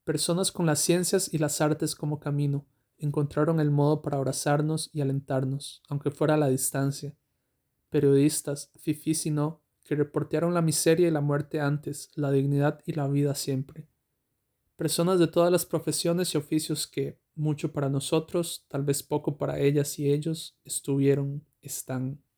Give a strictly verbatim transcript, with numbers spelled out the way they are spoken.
Personas con las ciencias y las artes como camino encontraron el modo para abrazarnos y alentarnos, aunque fuera a la distancia. Periodistas, fifís y no, que reportearon la miseria y la muerte antes, la dignidad y la vida siempre. Personas de todas las profesiones y oficios que, mucho para nosotros, tal vez poco para ellas y ellos, estuvieron, están